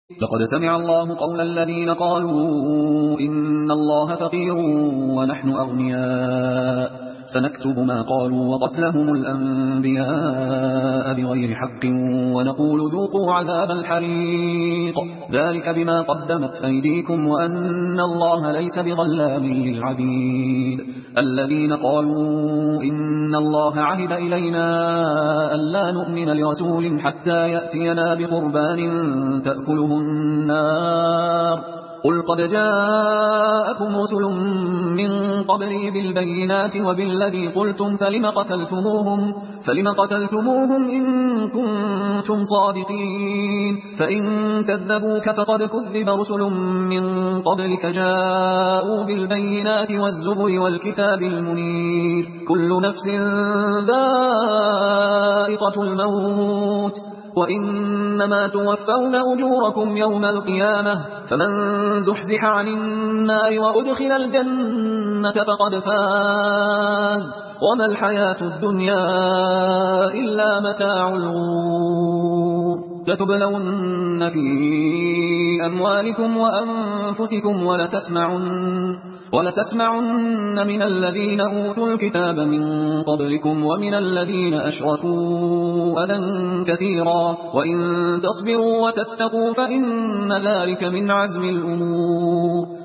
لقد سمع الله قول الذين قالوا إن الله فقير ونحن أغنياء سنكتب ما قالوا وقتلهم الأنبياء بغير حق ونقول ذوقوا عذاب الحريق ذلك بما قدمت أيديكم وأن الله ليس بظلام للعبيد الذين قالوا إن الله عهد إلينا ألا نؤمن لرسول حتى يأتينا بقربان تأكله النار قل قد جاءكم رسل من قبلي بالبينات وبالذي قلتم فلم قتلتموهم إن كنتم صادقين فإن كذبوك فقد كذب رسل من قبلك جاءوا بالبينات والزبر والكتاب المنير كل نفس ذائقة الموت وإنما توفون أجوركم يوم القيامة فمن زحزح عن النار وأدخل الجنة فقد فاز وما الحياة الدنيا إلا متاع الغرور لتبلون في أموالكم وأنفسكم ولتسمعن من الذين أوتوا الكتاب من قبلكم ومن الذين أشركوا أذى كثيرا وإن تصبروا وتتقوا فإن ذلك من عزم الأمور